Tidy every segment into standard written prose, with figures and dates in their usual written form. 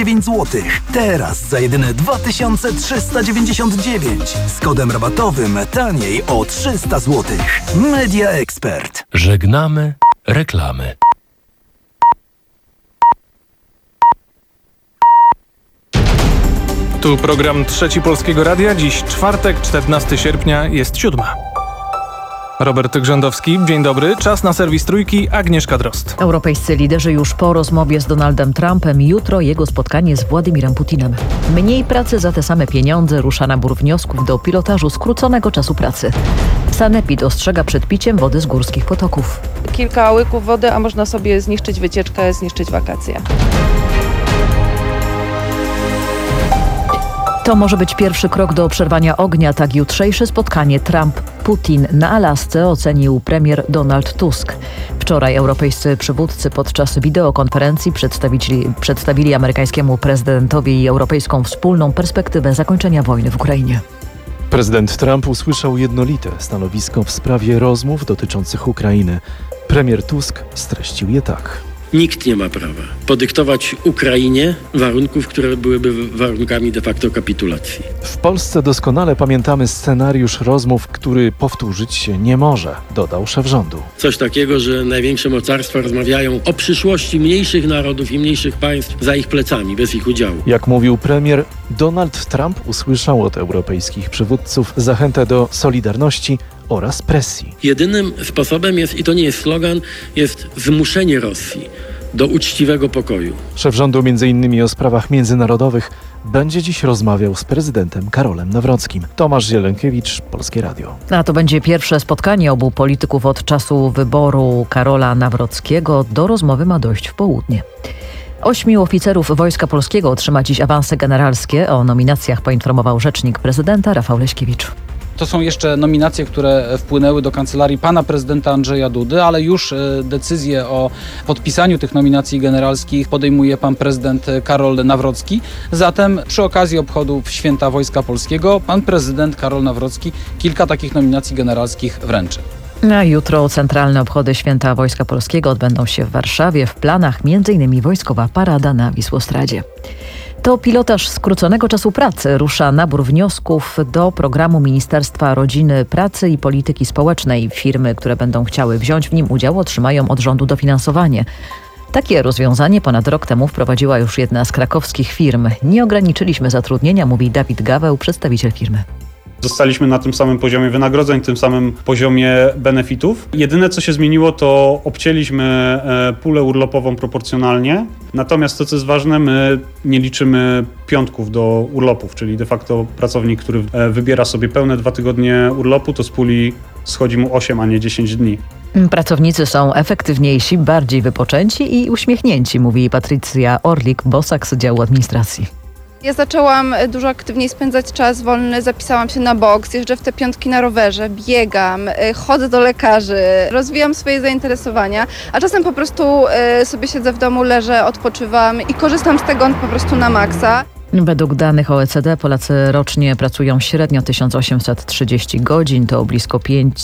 9 zł. Teraz za jedyne 2399. Z kodem rabatowym taniej o 300 zł. Media Expert. Żegnamy reklamy. Tu program Trzeci Polskiego Radia. Dziś czwartek, 14 sierpnia, jest 7. Robert Grzędowski, dzień dobry. Czas na serwis Trójki, Agnieszka Drozd. Europejscy liderzy już po rozmowie z Donaldem Trumpem. Jutro jego spotkanie z Władimirem Putinem. Mniej pracy za te same pieniądze, rusza nabór wniosków do pilotażu skróconego czasu pracy. Sanepid ostrzega przed piciem wody z górskich potoków. Kilka łyków wody, a można sobie zniszczyć wycieczkę, zniszczyć wakacje. To może być pierwszy krok do przerwania ognia. Tak jutrzejsze spotkanie Trump-Putin na Alasce ocenił premier Donald Tusk. Wczoraj europejscy przywódcy podczas wideokonferencji przedstawili amerykańskiemu prezydentowi europejską wspólną perspektywę zakończenia wojny w Ukrainie. Prezydent Trump usłyszał jednolite stanowisko w sprawie rozmów dotyczących Ukrainy. Premier Tusk streścił je tak. Nikt nie ma prawa podyktować Ukrainie warunków, które byłyby warunkami de facto kapitulacji. W Polsce doskonale pamiętamy scenariusz rozmów, który powtórzyć się nie może, dodał szef rządu. Coś takiego, że największe mocarstwa rozmawiają o przyszłości mniejszych narodów i mniejszych państw za ich plecami, bez ich udziału. Jak mówił premier, Donald Trump usłyszał od europejskich przywódców zachętę do solidarności oraz presji. Jedynym sposobem jest, i to nie jest slogan, jest zmuszenie Rosji do uczciwego pokoju. Szef rządu m.in. o sprawach międzynarodowych będzie dziś rozmawiał z prezydentem Karolem Nawrockim. Tomasz Zielenkiewicz, Polskie Radio. A to będzie pierwsze spotkanie obu polityków od czasu wyboru Karola Nawrockiego. Do rozmowy ma dojść w południe. 8 oficerów Wojska Polskiego otrzyma dziś awanse generalskie. O nominacjach poinformował rzecznik prezydenta Rafał Leśkiewicz. To są jeszcze nominacje, które wpłynęły do kancelarii pana prezydenta Andrzeja Dudy, ale już decyzję o podpisaniu tych nominacji generalskich podejmuje pan prezydent Karol Nawrocki. Zatem przy okazji obchodów Święta Wojska Polskiego pan prezydent Karol Nawrocki kilka takich nominacji generalskich wręczy. A jutro centralne obchody Święta Wojska Polskiego odbędą się w Warszawie. W planach m.in. wojskowa parada na Wisłostradzie. To pilotaż skróconego czasu pracy. Rusza nabór wniosków do programu Ministerstwa Rodziny, Pracy i Polityki Społecznej. Firmy, które będą chciały wziąć w nim udział, otrzymają od rządu dofinansowanie. Takie rozwiązanie ponad rok temu wprowadziła już jedna z krakowskich firm. Nie ograniczyliśmy zatrudnienia, mówi Dawid Gaweł, przedstawiciel firmy. Zostaliśmy na tym samym poziomie wynagrodzeń, tym samym poziomie benefitów. Jedyne, co się zmieniło, to obcięliśmy pulę urlopową proporcjonalnie. Natomiast to, co jest ważne, my nie liczymy piątków do urlopów, czyli de facto pracownik, który wybiera sobie pełne 2 tygodnie urlopu, to z puli schodzi mu 8, a nie 10 dni. Pracownicy są efektywniejsi, bardziej wypoczęci i uśmiechnięci, mówi Patrycja Orlik-Bosak z działu administracji. Ja zaczęłam dużo aktywniej spędzać czas wolny, zapisałam się na boks, jeżdżę w te piątki na rowerze, biegam, chodzę do lekarzy, rozwijam swoje zainteresowania, a czasem po prostu sobie siedzę w domu, leżę, odpoczywam i korzystam z tego po prostu na maksa. Według danych OECD Polacy rocznie pracują średnio 1830 godzin, to blisko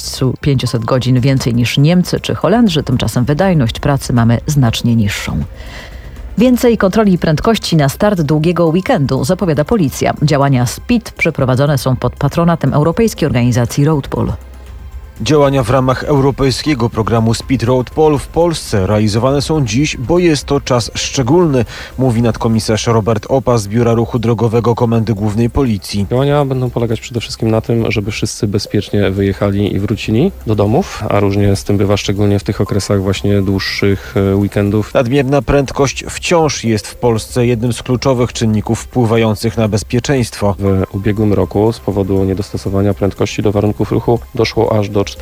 500 godzin więcej niż Niemcy czy Holendrzy, tymczasem wydajność pracy mamy znacznie niższą. Więcej kontroli prędkości na start długiego weekendu, zapowiada policja. Działania SPID przeprowadzone są pod patronatem europejskiej organizacji RoadPol. Działania w ramach europejskiego programu Speed Road Pol w Polsce realizowane są dziś, bo jest to czas szczególny, mówi nadkomisarz Robert Opa z Biura Ruchu Drogowego Komendy Głównej Policji. Działania będą polegać przede wszystkim na tym, żeby wszyscy bezpiecznie wyjechali i wrócili do domów, a różnie z tym bywa szczególnie w tych okresach właśnie dłuższych weekendów. Nadmierna prędkość wciąż jest w Polsce jednym z kluczowych czynników wpływających na bezpieczeństwo. W ubiegłym roku z powodu niedostosowania prędkości do warunków ruchu doszło aż do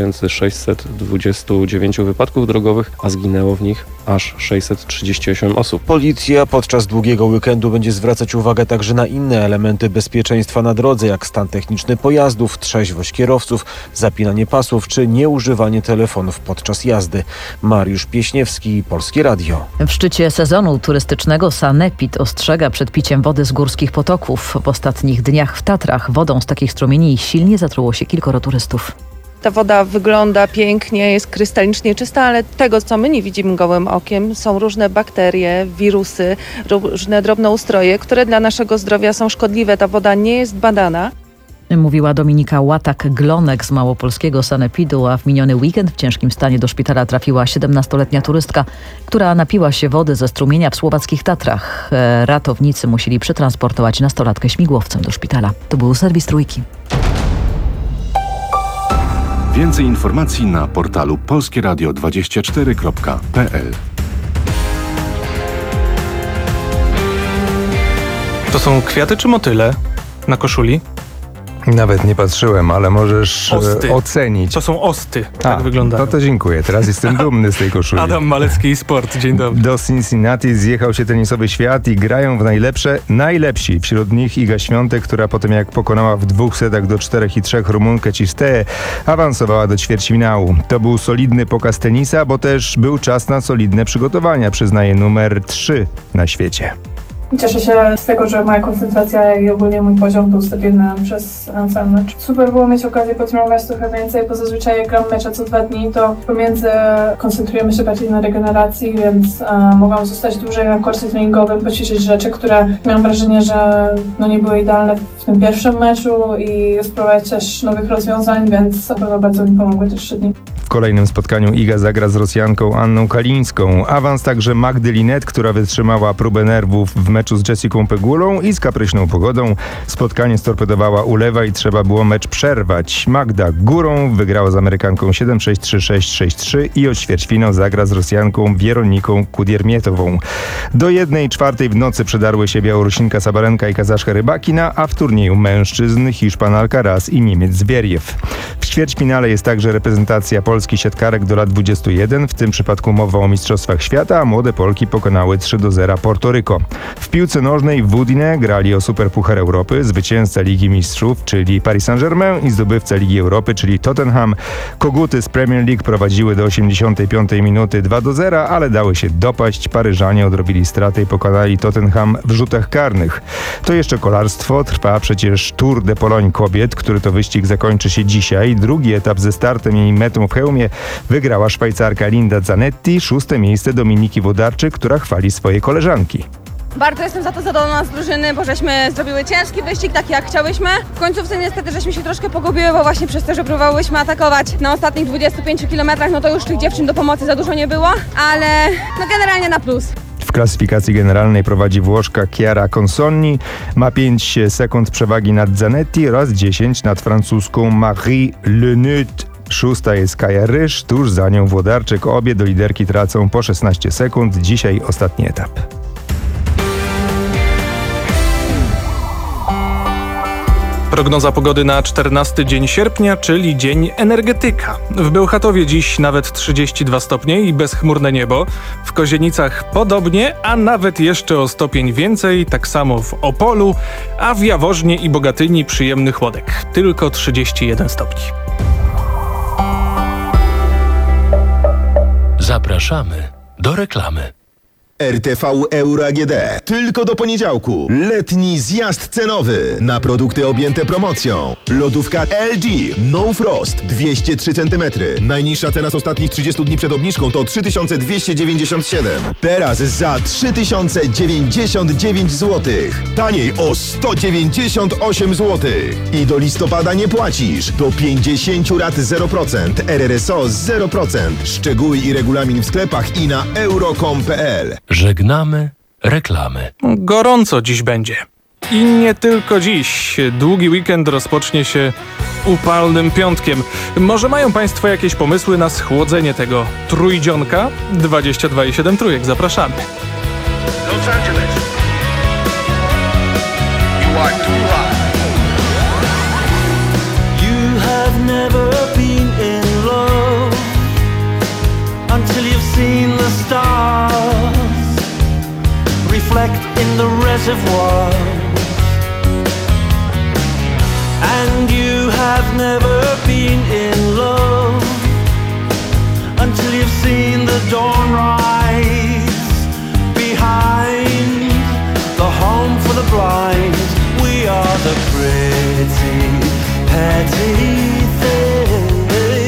4629 wypadków drogowych, a zginęło w nich aż 638 osób. Policja podczas długiego weekendu będzie zwracać uwagę także na inne elementy bezpieczeństwa na drodze, jak stan techniczny pojazdów, trzeźwość kierowców, zapinanie pasów czy nieużywanie telefonów podczas jazdy. Mariusz Pieśniewski, Polskie Radio. W szczycie sezonu turystycznego Sanepid ostrzega przed piciem wody z górskich potoków. W ostatnich dniach w Tatrach wodą z takich strumieni silnie zatruło się kilkoro turystów. Ta woda wygląda pięknie, jest krystalicznie czysta, ale tego, co my nie widzimy gołym okiem, są różne bakterie, wirusy, różne drobnoustroje, które dla naszego zdrowia są szkodliwe. Ta woda nie jest badana. Mówiła Dominika Łatak-Glonek z małopolskiego sanepidu, a w miniony weekend w ciężkim stanie do szpitala trafiła 17-letnia turystka, która napiła się wody ze strumienia w słowackich Tatrach. Ratownicy musieli przetransportować nastolatkę śmigłowcem do szpitala. To był serwis Trójki. Więcej informacji na portalu polskieradio24.pl. To są kwiaty czy motyle na koszuli? Nawet nie patrzyłem, ale możesz ocenić. To są osty, tak wyglądają. No to dziękuję. Teraz jestem dumny z tej koszuli. Adam Malecki, Sport. Dzień dobry. Do Cincinnati zjechał się tenisowy świat i grają w najlepsi. Wśród nich Iga Świątek, która potem jak pokonała w 2 setach do 4-3 Rumunkę Cistee, awansowała do ćwierćfinału. To był solidny pokaz tenisa, bo też był czas na solidne przygotowania, przyznaje numer 3 na świecie. Cieszę się z tego, że moja koncentracja i ogólnie mój poziom był stabilny przez cały mecz. Super było mieć okazję potrenować trochę więcej, bo zazwyczaj jak gram mecze co 2 dni, to pomiędzy koncentrujemy się bardziej na regeneracji, więc mogłam zostać dłużej na kursie treningowym, poćwiczyć rzeczy, które miałam wrażenie, że nie były idealne w tym pierwszym meczu i spróbować też nowych rozwiązań, więc na pewno bardzo mi pomogły te 3 dni. W kolejnym spotkaniu Iga zagra z Rosjanką Anną Kalińską. Awans także Magdy Linette, która wytrzymała próbę nerwów w meczu z Jessicą Pegulą i z kapryśną pogodą. Spotkanie storpedowała ulewa i trzeba było mecz przerwać. Magda górą wygrała z Amerykanką 7-6, 3-6, 6-3 i o ćwierćfinał zagra z Rosjanką Wieroniką Kudiermietową. Do 1:04 w nocy przedarły się Białorusinka Sabalenka i Kazaszka Rybakina, a w turnieju mężczyzn Hiszpan Alcaraz i Niemiec Zwieriew. W ćwierćfinale jest także reprezentacja Polski siatkarek do lat 21, w tym przypadku mowa o Mistrzostwach Świata, a młode Polki pokonały 3-0 Portoryko. W piłce nożnej w Udine grali o Superpuchar Europy zwycięzca Ligi Mistrzów, czyli Paris Saint-Germain, i zdobywca Ligi Europy, czyli Tottenham. Koguty z Premier League prowadziły do 85 minuty 2-0, ale dały się dopaść. Paryżanie odrobili straty i pokonali Tottenham w rzutach karnych. To jeszcze kolarstwo. Trwa przecież Tour de Pologne kobiet, który to wyścig zakończy się dzisiaj. Drugi etap ze startem i metą w hełmie wygrała Szwajcarka Linda Zanetti, 6. miejsce Dominiki Wodarczyk, która chwali swoje koleżanki. Bardzo jestem za to zadowolona z drużyny, bo żeśmy zrobiły ciężki wyścig, taki jak chciałyśmy. W końcówce niestety żeśmy się troszkę pogubiły, bo właśnie przez to, że próbowałyśmy atakować na ostatnich 25 kilometrach, no to już tych dziewczyn do pomocy za dużo nie było, ale generalnie na plus. W klasyfikacji generalnej prowadzi Włoszka Chiara Consonni, ma 5 sekund przewagi nad Zanetti oraz 10 nad francuską Marie Leneut. 6. jest Kaja Ryż, tuż za nią Włodarczyk. Obie do liderki tracą po 16 sekund. Dzisiaj ostatni etap. Prognoza pogody na 14 dzień sierpnia, czyli dzień energetyka. W Bełchatowie dziś nawet 32 stopnie i bezchmurne niebo. W Kozienicach podobnie, a nawet jeszcze o stopień więcej, tak samo w Opolu, a w Jaworznie i Bogatyni przyjemny chłodek. Tylko 31 stopni. Zapraszamy do reklamy. RTV Euro AGD. Tylko do poniedziałku. Letni zjazd cenowy na produkty objęte promocją. Lodówka LG No Frost 203 cm. Najniższa cena z ostatnich 30 dni przed obniżką to 3297. Teraz za 3099 zł. Taniej o 198 zł. I do listopada nie płacisz. Do 50 rat 0%. RRSO 0%. Szczegóły i regulamin w sklepach i na euro.com.pl. Żegnamy reklamy. Gorąco dziś będzie. I nie tylko dziś. Długi weekend rozpocznie się upalnym piątkiem. Może mają Państwo jakieś pomysły na schłodzenie tego trójdzionka? 22,7 trójek. Zapraszamy. Los Angeles. You are too hot. You have never been in love until you've seen the stars reflect in the reservoir, and you have never been in love until you've seen the dawn rise behind the home for the blind. We are the pretty, petty things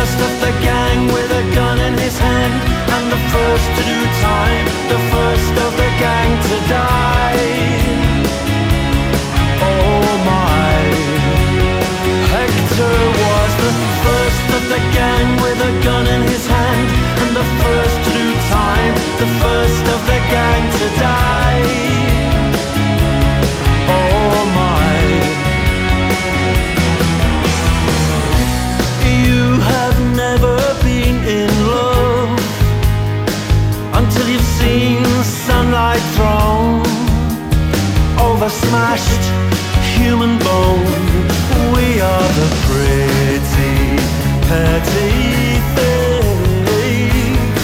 first of the gang with a gun in his hand, and the first to do time, the first of the gang to die. Oh my, Hector was the first of the gang with a gun in his hand, and the first to do time, the first of the gang to die. Oh my, you have never been in love until you've seen sunlight thrown over smashed human bone. We are the pretty, petty things,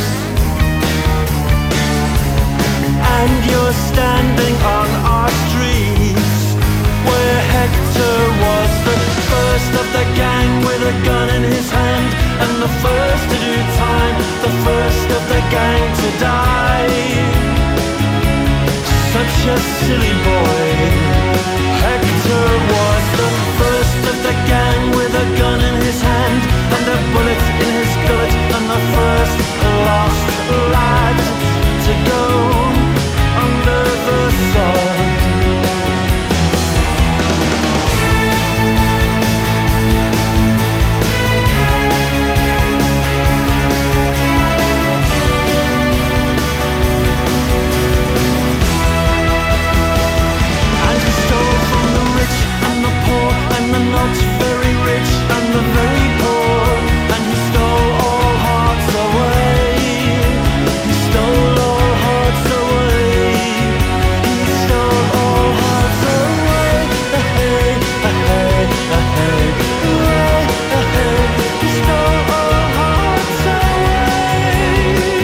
and you're standing on our streets where Hector was the first of the gang with a gun in his hand, and the first to do time, the first of the gang to die. Such a silly boy, Hector was the first of the gang with a gun in his hand, and a bullet in his gullet, and the first lost lad to go under the sun. Not very rich and the very poor, and he stole all hearts away. He stole all hearts away. He stole all hearts away. Hey, hey, hey, hey. He stole all hearts away.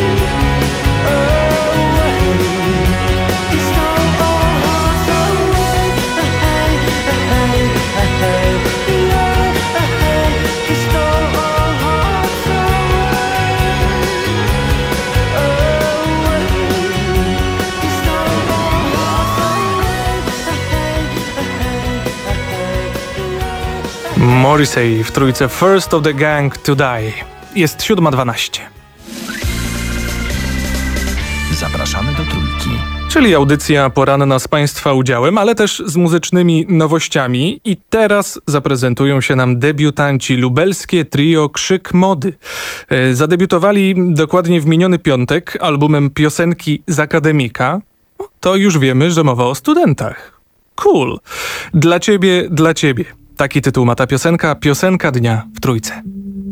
Away. He stole all hearts away. Hey, hey, hey. Morrissey w trójce First of the Gang to Die. Jest 7:12. Zapraszamy do Trójki. Czyli audycja poranna z Państwa udziałem, ale też z muzycznymi nowościami. I teraz zaprezentują się nam debiutanci, lubelskie trio Krzyk Mody. Zadebiutowali dokładnie w miniony piątek albumem Piosenki z Akademika. To już wiemy, że mowa o studentach. Cool. Dla ciebie, dla ciebie. Taki tytuł ma ta piosenka, piosenka dnia w trójce.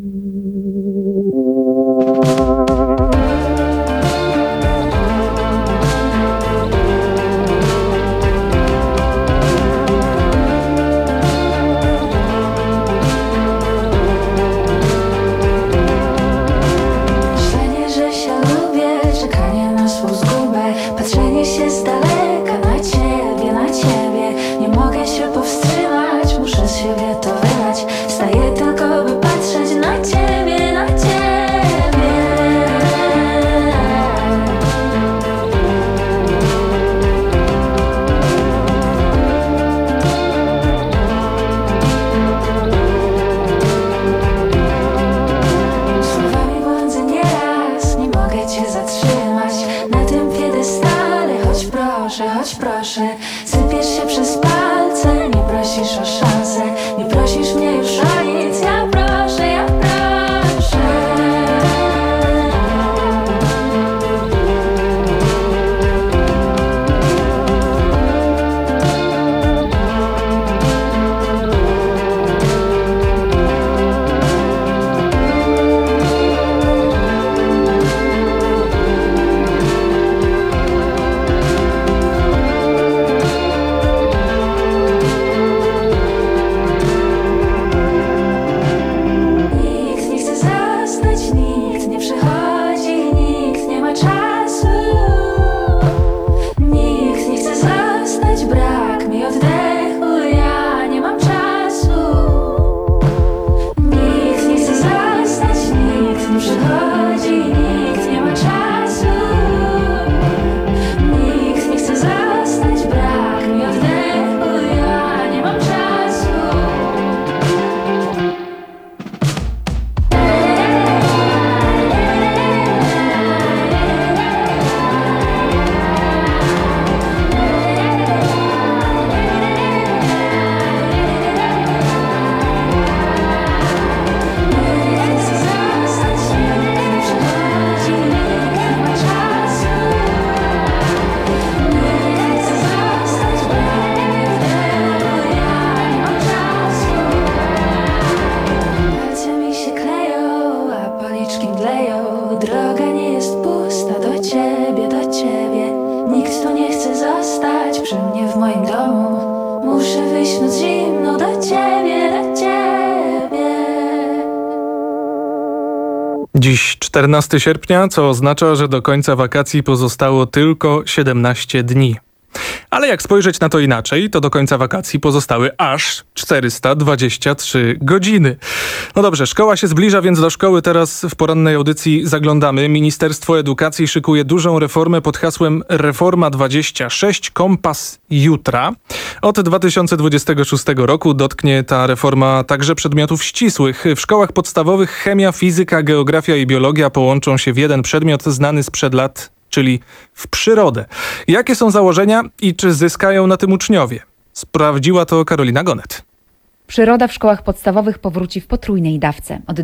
Myślenie, że się lubię, czekanie na swą zgubę, patrzenie się z daleka na ciebie, nie mogę się powstrzymać, muszę z siebie to wylać, staję tylko by patrzeć na ciebie, na ciebie. Słowami błądzę nieraz, nie mogę cię zatrzymać na tym piedestale, choć proszę, sypiesz się przez palce, nie prosisz o szansę, nie prosisz mnie już o nic. Dziś 14 sierpnia, co oznacza, że do końca wakacji pozostało tylko 17 dni. Ale jak spojrzeć na to inaczej, to do końca wakacji pozostały aż 423 godziny. No dobrze, szkoła się zbliża, więc do szkoły teraz w porannej audycji zaglądamy. Ministerstwo Edukacji szykuje dużą reformę pod hasłem Reforma 26, kompas jutra. Od 2026 roku dotknie ta reforma także przedmiotów ścisłych. W szkołach podstawowych chemia, fizyka, geografia i biologia połączą się w jeden przedmiot znany sprzed lat, czyli w przyrodę. Jakie są założenia i czy zyskają na tym uczniowie? Sprawdziła to Karolina Gonet. Przyroda w szkołach podstawowych powróci w potrójnej dawce. Od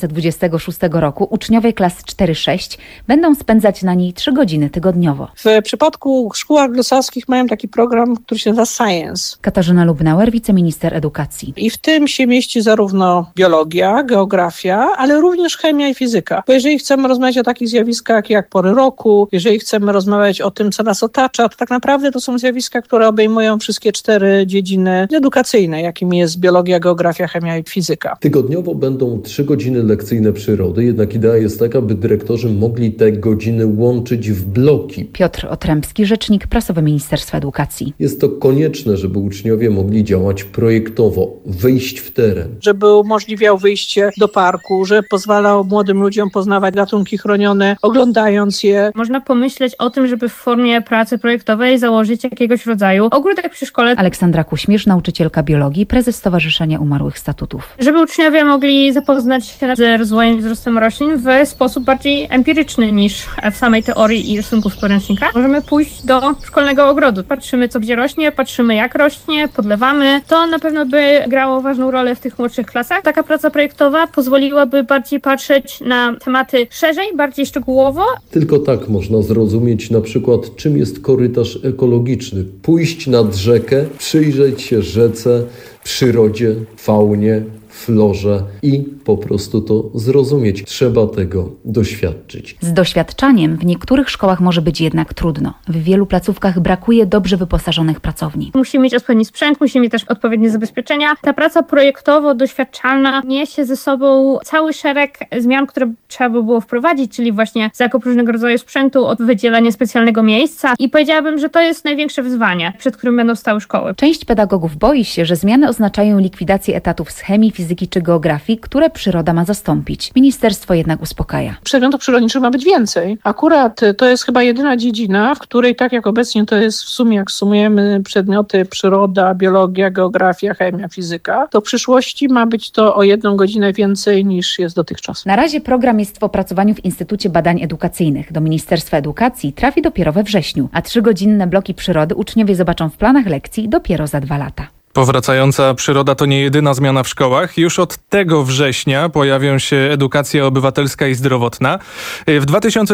2026 roku uczniowie klas 4-6 będą spędzać na niej 3 godziny tygodniowo. W przypadku szkół anglosaszkich mają taki program, który się nazywa Science. Katarzyna Lubnauer, wiceminister edukacji. I w tym się mieści zarówno biologia, geografia, ale również chemia i fizyka. Bo jeżeli chcemy rozmawiać o takich zjawiskach jak pory roku, jeżeli chcemy rozmawiać o tym, co nas otacza, to tak naprawdę to są zjawiska, które obejmują wszystkie 4 dziedziny edukacyjne, jakimi jest biologia, geografia, chemia i fizyka. Tygodniowo będą 3 godziny lekcyjne przyrody, jednak idea jest taka, aby dyrektorzy mogli te godziny łączyć w bloki. Piotr Otrębski, rzecznik prasowy Ministerstwa Edukacji. Jest to konieczne, żeby uczniowie mogli działać projektowo, wyjść w teren. Żeby umożliwiał wyjście do parku, że pozwalał młodym ludziom poznawać gatunki chronione, oglądając je. Można pomyśleć o tym, żeby w formie pracy projektowej założyć jakiegoś rodzaju ogródek przy szkole. Aleksandra Kuśmierz, nauczycielka biologii, prezes Stowarzyszenia Umarłych Statutów. Żeby uczniowie mogli zapoznać się z rozwojem i wzrostem roślin w sposób bardziej empiryczny niż w samej teorii i rysunku z podręcznika. Możemy pójść do szkolnego ogrodu. Patrzymy, co gdzie rośnie, patrzymy, jak rośnie, podlewamy. To na pewno by grało ważną rolę w tych młodszych klasach. Taka praca projektowa pozwoliłaby bardziej patrzeć na tematy szerzej, bardziej szczegółowo. Tylko tak można zrozumieć na przykład, czym jest korytarz ekologiczny. Pójść nad rzekę, przyjrzeć się rzece, przyrodzie, faunie, florze i po prostu to zrozumieć. Trzeba tego doświadczyć. Z doświadczaniem w niektórych szkołach może być jednak trudno. W wielu placówkach brakuje dobrze wyposażonych pracowni. Musimy mieć odpowiedni sprzęt, musimy mieć też odpowiednie zabezpieczenia. Ta praca projektowo-doświadczalna niesie ze sobą cały szereg zmian, które trzeba by było wprowadzić, czyli właśnie zakup różnego rodzaju sprzętu, wydzielenie specjalnego miejsca i powiedziałabym, że to jest największe wyzwanie, przed którym będą stały szkoły. Część pedagogów boi się, że zmiany oznaczają likwidację etatów z chemii, fizyki czy geografii, które przyroda ma zastąpić. Ministerstwo jednak uspokaja. Przedmiotów przyrodniczych ma być więcej. Akurat to jest chyba jedyna dziedzina, w której tak jak obecnie to jest w sumie, jak sumujemy przedmioty przyroda, biologia, geografia, chemia, fizyka, to w przyszłości ma być to o 1 godzinę więcej niż jest dotychczas. Na razie program jest w opracowaniu w Instytucie Badań Edukacyjnych. Do Ministerstwa Edukacji trafi dopiero we wrześniu, a 3-godzinne bloki przyrody uczniowie zobaczą w planach lekcji dopiero za 2 lata. Powracająca przyroda to nie jedyna zmiana w szkołach. Już od tego września pojawią się edukacja obywatelska i zdrowotna. W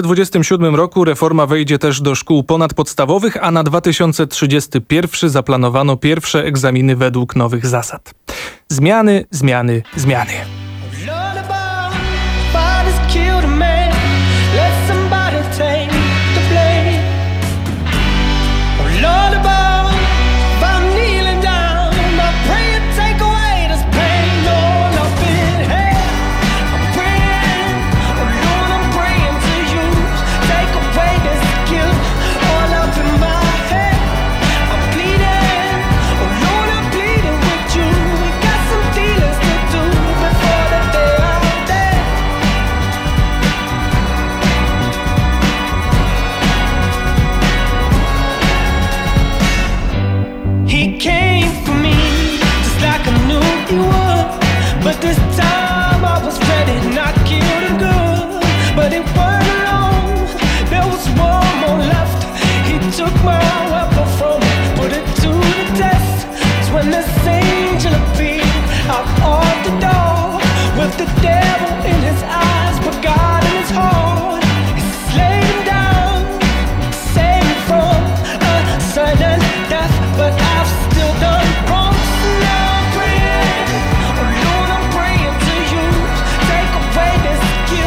2027 roku reforma wejdzie też do szkół ponadpodstawowych, a na 2031 zaplanowano pierwsze egzaminy według nowych zasad. Zmiany, zmiany, zmiany. Take away this guilt.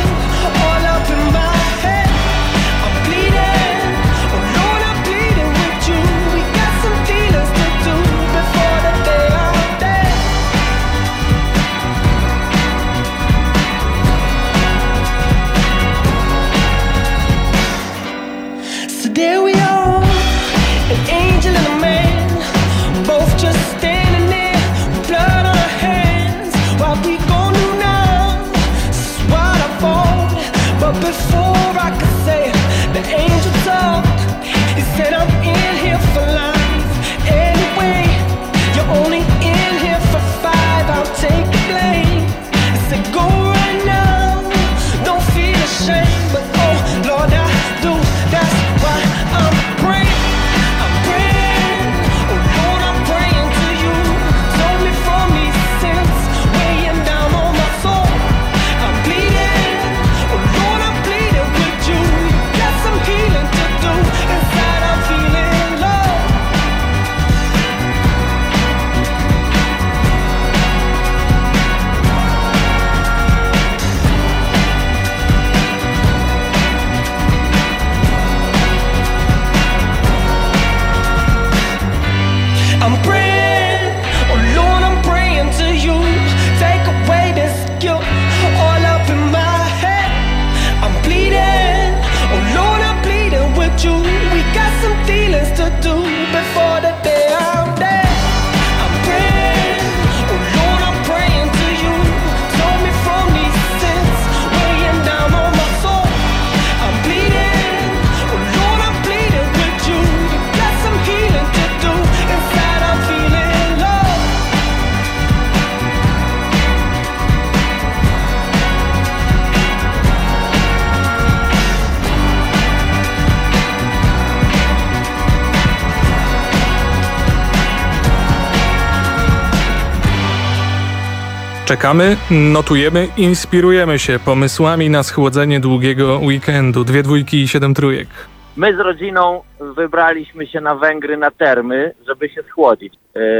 Czekamy, notujemy, inspirujemy się pomysłami na schłodzenie długiego weekendu. 2 dwójki i 7 trójek. My z rodziną wybraliśmy się na Węgry na termy, żeby się schłodzić.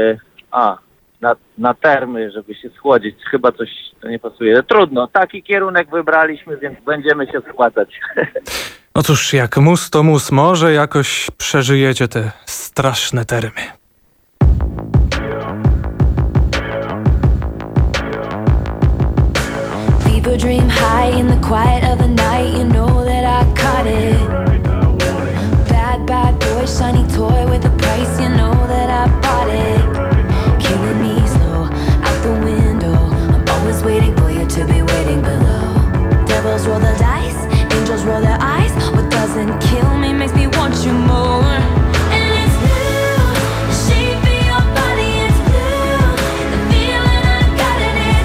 Na termy, żeby się schłodzić. Chyba coś to nie pasuje. Trudno, taki kierunek wybraliśmy, więc będziemy się schładzać. No cóż, jak mus to mus, może jakoś przeżyjecie te straszne termy. Fever dream high in the quiet of the night. You know that I caught it. Bad boy, shiny toy with a price. You know that I bought it. Killing me slow out the window. I'm always waiting for you to be waiting below. Devils roll the dice, angels roll their eyes. What doesn't kill me makes me want you more. And it's blue, the shape of your body is blue. The feeling I got in it,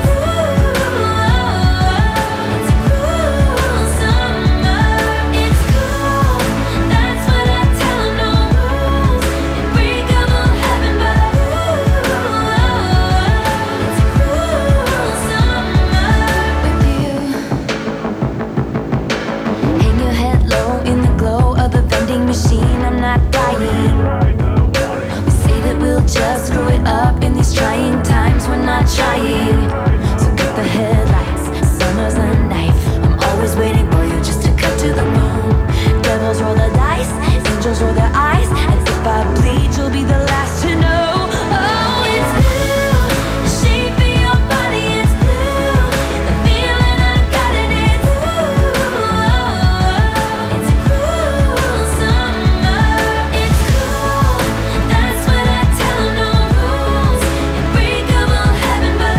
it's a cruel summer. It's cool, that's what I tell 'em, no rules. Unbreakable heaven, but it's a cruel summer with you. Hang your head low in the glow of the vending machine. I'm not dying. We say that we'll just screw it up in these trying times. We're not trying. So cut the headlights. Summer's a knife. I'm always waiting for you just to cut to the bone. Devils roll the dice. Angels roll their eyes. And if I bleed, you'll be the last to know. Oh, it's blue. The shape of your body is blue. The feeling I got in it, it's a cruel summer. It's cool, that's what I tell 'em, no rules. Unbreakable heaven, but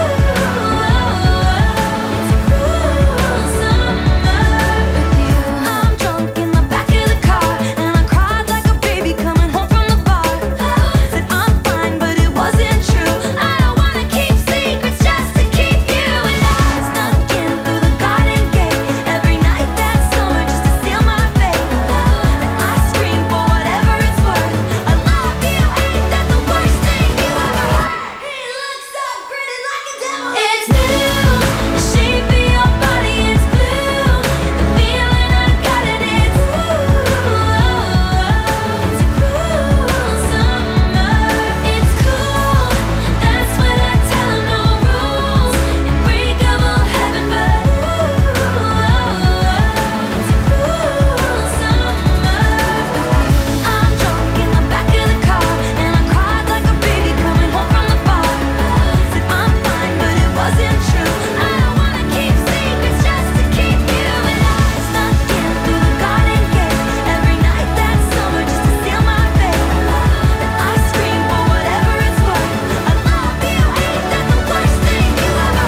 it's a cruel summer with you. I'm drunk in the back of the car, and I cried like a baby coming home from the bar. Said I'm fine, but it wasn't true. I don't wanna keep secrets just to keep you. And I snuck in through the garden gate every night that summer just to seal my fate. And I scream for whatever it's worth. I love you, ain't that the worst thing you ever heard? He looks so pretty like a devil. It's blue, the shape of your body is blue. The feeling I got in it, it's a cruel summer. It's cool, that's what I tell 'em, no rules. Unbreakable heaven, but it's a cruel summer. I'm drunk in the back of the car, and I cried like a baby coming home from the bar. Said I'm fine, but it wasn't true. I don't wanna keep secrets just to keep you. And I snuck in through the garden gate every night that summer just to seal my fate. And I scream for whatever it's worth. I love you, ain't that the worst thing you ever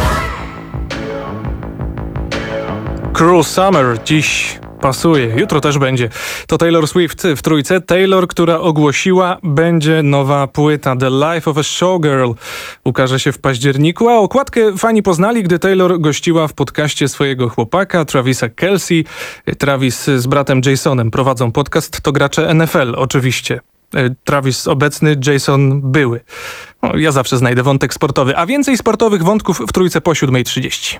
heard? Cruel Summer dziś pasuje, jutro też będzie. To Taylor Swift w trójce. Taylor, która ogłosiła, będzie nowa płyta The Life of a Showgirl. Ukaże się w październiku, a okładkę fani poznali, gdy Taylor gościła w podcaście swojego chłopaka, Travisa Kelce. Travis z bratem Jasonem prowadzą podcast, to gracze NFL oczywiście. Travis obecny, Jason były. No, ja zawsze znajdę wątek sportowy, a więcej sportowych wątków w trójce po 7:30.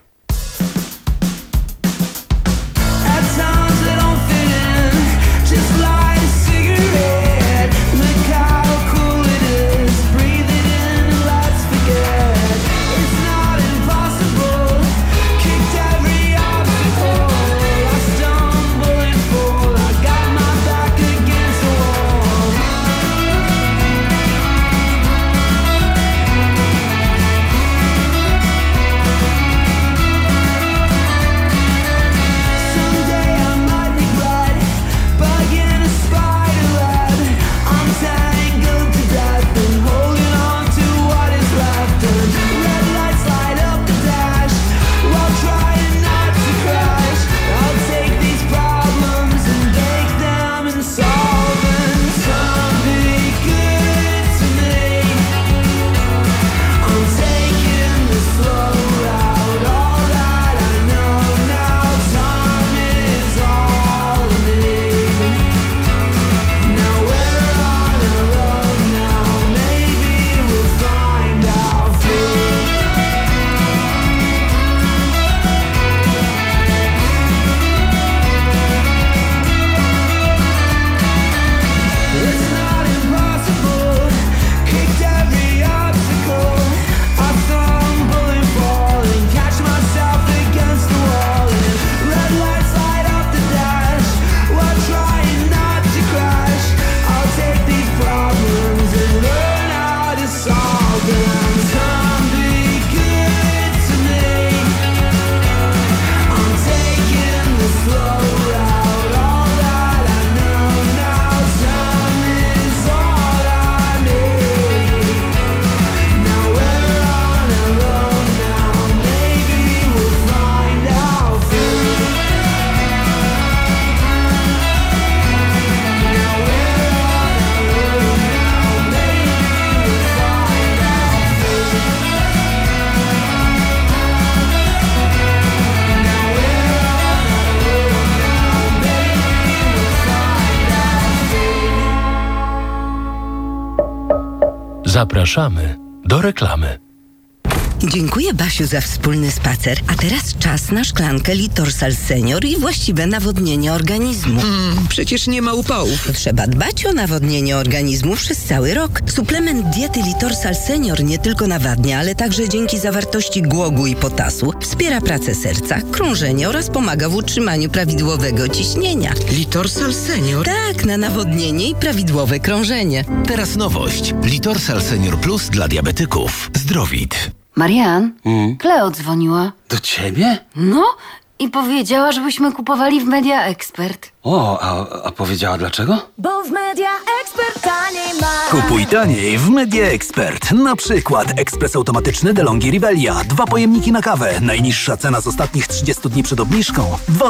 Zapraszamy do reklamy. Dziękuję, Basiu, za wspólny spacer. A teraz czas na szklankę Litorsal Senior i właściwe nawodnienie organizmu. Przecież nie ma upałów. Trzeba dbać o nawodnienie organizmu przez cały rok. Suplement diety Litorsal Senior nie tylko nawadnia, ale także dzięki zawartości głogu i potasu wspiera pracę serca, krążenie oraz pomaga w utrzymaniu prawidłowego ciśnienia. Litorsal Senior? Tak, na nawodnienie i prawidłowe krążenie. Teraz nowość. Litorsal Senior Plus dla diabetyków. Zdrowit. Marian, Kleo dzwoniła. Do ciebie? No i powiedziała, żebyśmy kupowali w Media Expert. O, a powiedziała dlaczego? Bo w Media Expert taniej ma. Kupuj taniej w Media Expert. Na przykład ekspres automatyczny DeLonghi Rivelia. 2 pojemniki na kawę. Najniższa cena z ostatnich 30 dni przed obniżką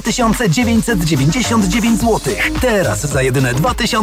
2999 zł. Teraz za jedyne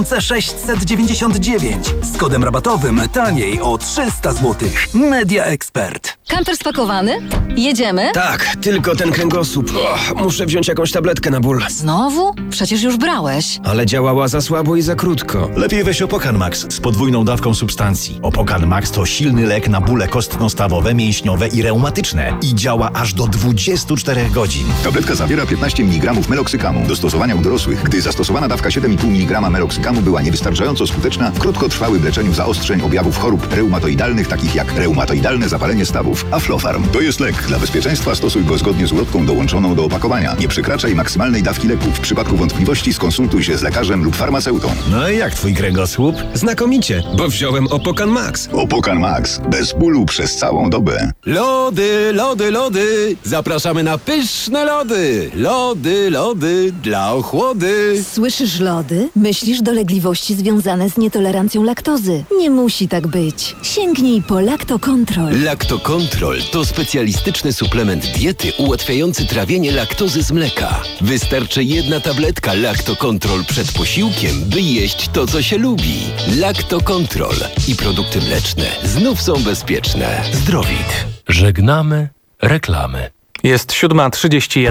2699. Z kodem rabatowym taniej o 300 zł. Media Expert. Kamper spakowany? Jedziemy? Tak, tylko ten kręgosłup. Muszę wziąć jakąś tabletkę na ból. Znowu? Przecież już brałeś. Ale działała za słabo i za krótko. Lepiej weź Opokan Max z podwójną dawką substancji. Opokan Max to silny lek na bóle kostno-stawowe, mięśniowe i reumatyczne. I działa aż do 24 godzin. Tabletka zawiera 15 mg meloksykamu. Do stosowania u dorosłych, gdy zastosowana dawka 7,5 mg meloksykamu była niewystarczająco skuteczna w krótkotrwałym leczeniu zaostrzeń objawów chorób reumatoidalnych, takich jak reumatoidalne zapalenie stawów. Aflofarm to jest lek. Dla bezpieczeństwa stosuj go zgodnie z ulotką dołączoną do opakowania. Nie przekraczaj maksymalnej dawki leku. W przypadku wątpliwości skonsultuj się z lekarzem lub farmaceutą. No i jak twój kręgosłup? Znakomicie, bo wziąłem Opokan Max. Opokan Max. Bez bólu przez całą dobę. Lody, lody, lody. Zapraszamy na pyszne lody. Lody, lody dla ochłody. Słyszysz lody? Myślisz dolegliwości związane z nietolerancją laktozy. Nie musi tak być. Sięgnij po Lactocontrol. Lactocontrol to specjalistyczny suplement diety ułatwiający trawienie laktozy z mleka. Wystarczy jedna tabletka Lactocontrol przed posiłkiem, by jeść to, co się lubi. Lactocontrol i produkty mleczne znów są bezpieczne. Zdrowit. Żegnamy reklamy. Jest 7:31.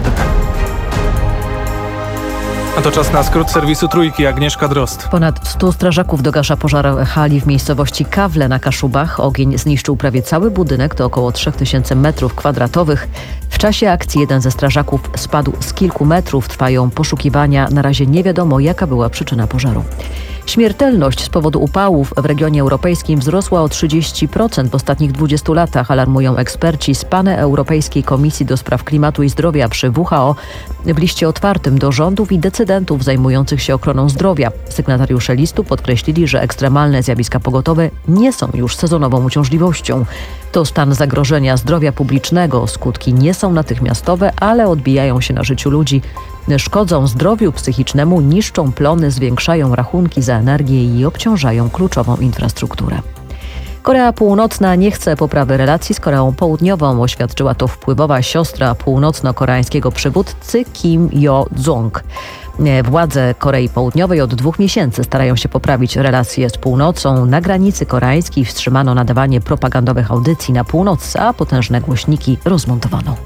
A to czas na skrót serwisu Trójki. Agnieszka Drozd. Ponad 100 strażaków dogasza pożar hali w miejscowości Kawle na Kaszubach. Ogień zniszczył prawie cały budynek, to około 3000 m2. W czasie akcji jeden ze strażaków spadł z kilku metrów. Trwają poszukiwania. Na razie nie wiadomo, jaka była przyczyna pożaru. Śmiertelność z powodu upałów w regionie europejskim wzrosła o 30% w ostatnich 20 latach, alarmują eksperci z Paneuropejskiej Komisji do Spraw Klimatu i Zdrowia przy WHO w liście otwartym do rządów i decydentów zajmujących się ochroną zdrowia. Sygnatariusze listu podkreślili, że ekstremalne zjawiska pogodowe nie są już sezonową uciążliwością. To stan zagrożenia zdrowia publicznego. Skutki nie są natychmiastowe, ale odbijają się na życiu ludzi. Szkodzą zdrowiu psychicznemu, niszczą plony, zwiększają rachunki za energię i obciążają kluczową infrastrukturę. Korea Północna nie chce poprawy relacji z Koreą Południową. Oświadczyła to wpływowa siostra północno-koreańskiego przywódcy Kim Yo-jong. Władze Korei Południowej od 2 miesięcy starają się poprawić relacje z północą. Na granicy koreańskiej wstrzymano nadawanie propagandowych audycji na północ, a potężne głośniki rozmontowano.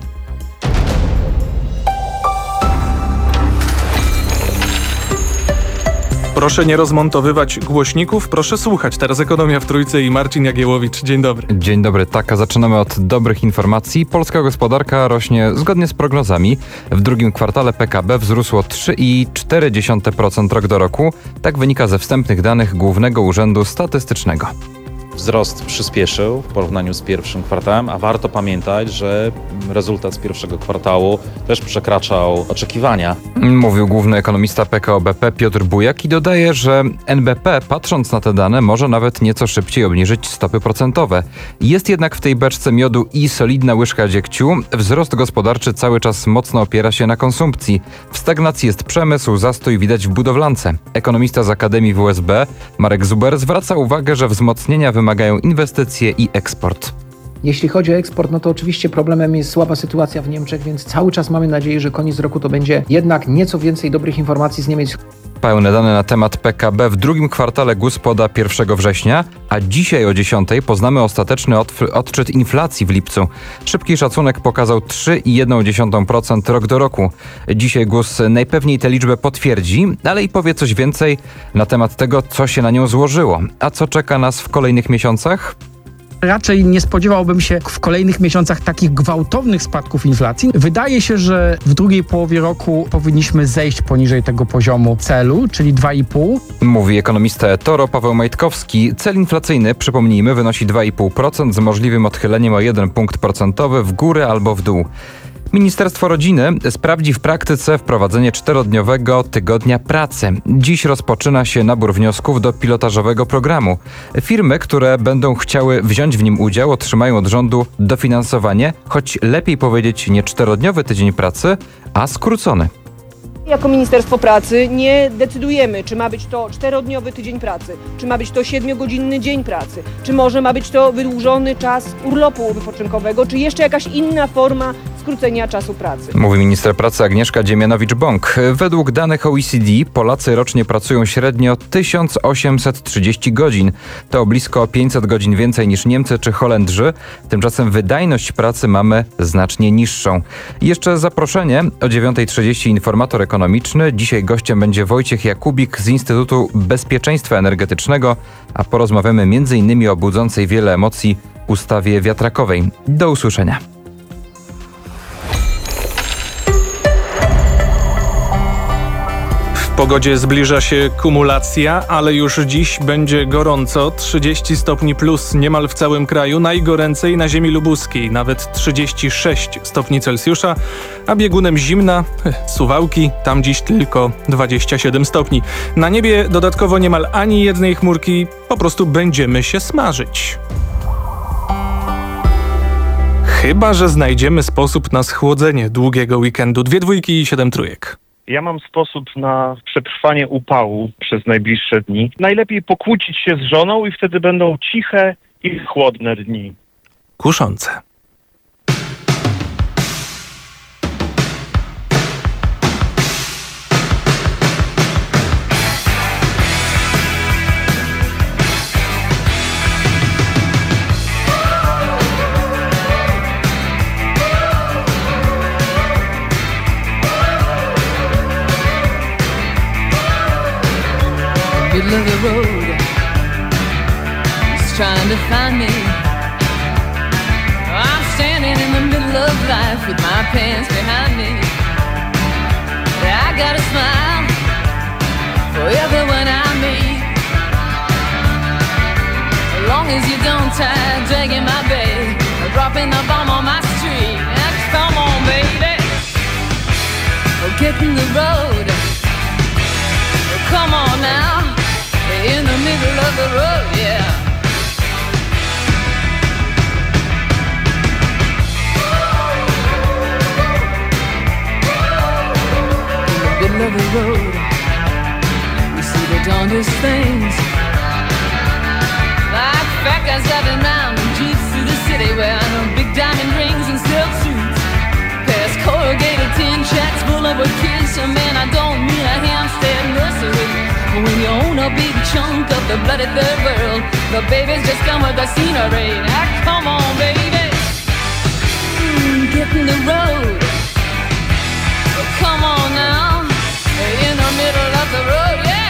Proszę nie rozmontowywać głośników, proszę słuchać. Teraz Ekonomia w Trójce i Marcin Jagiełowicz. Dzień dobry. Dzień dobry. Tak, a zaczynamy od dobrych informacji. Polska gospodarka rośnie zgodnie z prognozami. W drugim kwartale PKB wzrósło 3,4% rok do roku. Tak wynika ze wstępnych danych Głównego Urzędu Statystycznego. Wzrost przyspieszył w porównaniu z pierwszym kwartałem, a warto pamiętać, że rezultat z pierwszego kwartału też przekraczał oczekiwania. Mówił główny ekonomista PKO BP Piotr Bujak i dodaje, że NBP, patrząc na te dane, może nawet nieco szybciej obniżyć stopy procentowe. Jest jednak w tej beczce miodu i solidna łyżka dziegciu. Wzrost gospodarczy cały czas mocno opiera się na konsumpcji. W stagnacji jest przemysł, zastój widać w budowlance. Ekonomista z Akademii WSB Marek Zuber zwraca uwagę, że wzmocnienia wymagają inwestycje i eksport. Jeśli chodzi o eksport, no to oczywiście problemem jest słaba sytuacja w Niemczech, więc cały czas mamy nadzieję, że koniec roku to będzie jednak nieco więcej dobrych informacji z Niemiec. Pełne dane na temat PKB w drugim kwartale GUS poda 1 września, a dzisiaj o 10 poznamy ostateczny odczyt inflacji w lipcu. Szybki szacunek pokazał 3,1% rok do roku. Dzisiaj GUS najpewniej tę liczbę potwierdzi, ale i powie coś więcej na temat tego, co się na nią złożyło. A co czeka nas w kolejnych miesiącach? Raczej nie spodziewałbym się w kolejnych miesiącach takich gwałtownych spadków inflacji. Wydaje się, że w drugiej połowie roku powinniśmy zejść poniżej tego poziomu celu, czyli 2,5. Mówi ekonomista eToro Paweł Majtkowski. Cel inflacyjny, przypomnijmy, wynosi 2,5% z możliwym odchyleniem o 1 punkt procentowy w górę albo w dół. Ministerstwo Rodziny sprawdzi w praktyce wprowadzenie 4-dniowego tygodnia pracy. Dziś rozpoczyna się nabór wniosków do pilotażowego programu. Firmy, które będą chciały wziąć w nim udział, otrzymają od rządu dofinansowanie, choć lepiej powiedzieć nie 4-dniowy tydzień pracy, a skrócony. Jako Ministerstwo Pracy nie decydujemy, czy ma być to 4-dniowy tydzień pracy, czy ma być to 7-godzinny dzień pracy, czy może ma być to wydłużony czas urlopu wypoczynkowego, czy jeszcze jakaś inna forma skrócenia czasu pracy. Mówi minister pracy Agnieszka Dziemianowicz-Bąk. Według danych OECD Polacy rocznie pracują średnio 1830 godzin. To blisko 500 godzin więcej niż Niemcy czy Holendrzy. Tymczasem wydajność pracy mamy znacznie niższą. Jeszcze zaproszenie o 9:30 informator ekonomiczny. Dzisiaj gościem będzie Wojciech Jakubik z Instytutu Bezpieczeństwa Energetycznego, a porozmawiamy m.in. o budzącej wiele emocji ustawie wiatrakowej. Do usłyszenia. W pogodzie zbliża się kumulacja, ale już dziś będzie gorąco. 30 stopni plus niemal w całym kraju, najgoręcej na ziemi lubuskiej, nawet 36 stopni Celsjusza, a biegunem zimna, Suwałki, tam dziś tylko 27 stopni. Na niebie dodatkowo niemal ani jednej chmurki, po prostu będziemy się smażyć. Chyba że znajdziemy sposób na schłodzenie długiego weekendu. 2 dwójki i 7 trójek. Ja mam sposób na przetrwanie upału przez najbliższe dni. Najlepiej pokłócić się z żoną i wtedy będą ciche i chłodne dni. Kuszące. Middle of the road, he's trying to find me. I'm standing in the middle of life with my pants behind me. I got a smile for everyone I meet, as long as you don't try dragging my bag or dropping the bomb on my street. Now, come on, baby, get in the road. Come on now. In the middle of the road, yeah. In the middle of the road, we see the darndest things, like fat guys driving round in jeeps through the city wearing big diamond rings and silk suits, past corrugated tin shacks full of kids. So man, I don't mean a Hampstead nursery. When you own a big chunk of the bloody third world, the babies just come with the scenery. Now come on, baby, get in the road. Come on now, in the middle of the road, yeah.